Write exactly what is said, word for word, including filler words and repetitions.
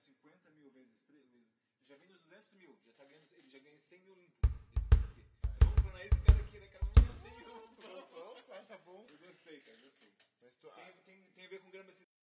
cinquenta mil vezes três, já vem nos duzentos mil, já tá ganhando, ele já ganha cem mil limpo. Esse cara aqui. Então, vamos planar esse cara aqui, né, cara? Vamos ganhar cem mil. Tu gostou? Tu acha bom? Eu gostei, cara, gostei. Mas tu... Tem, tem, tem a ver com grama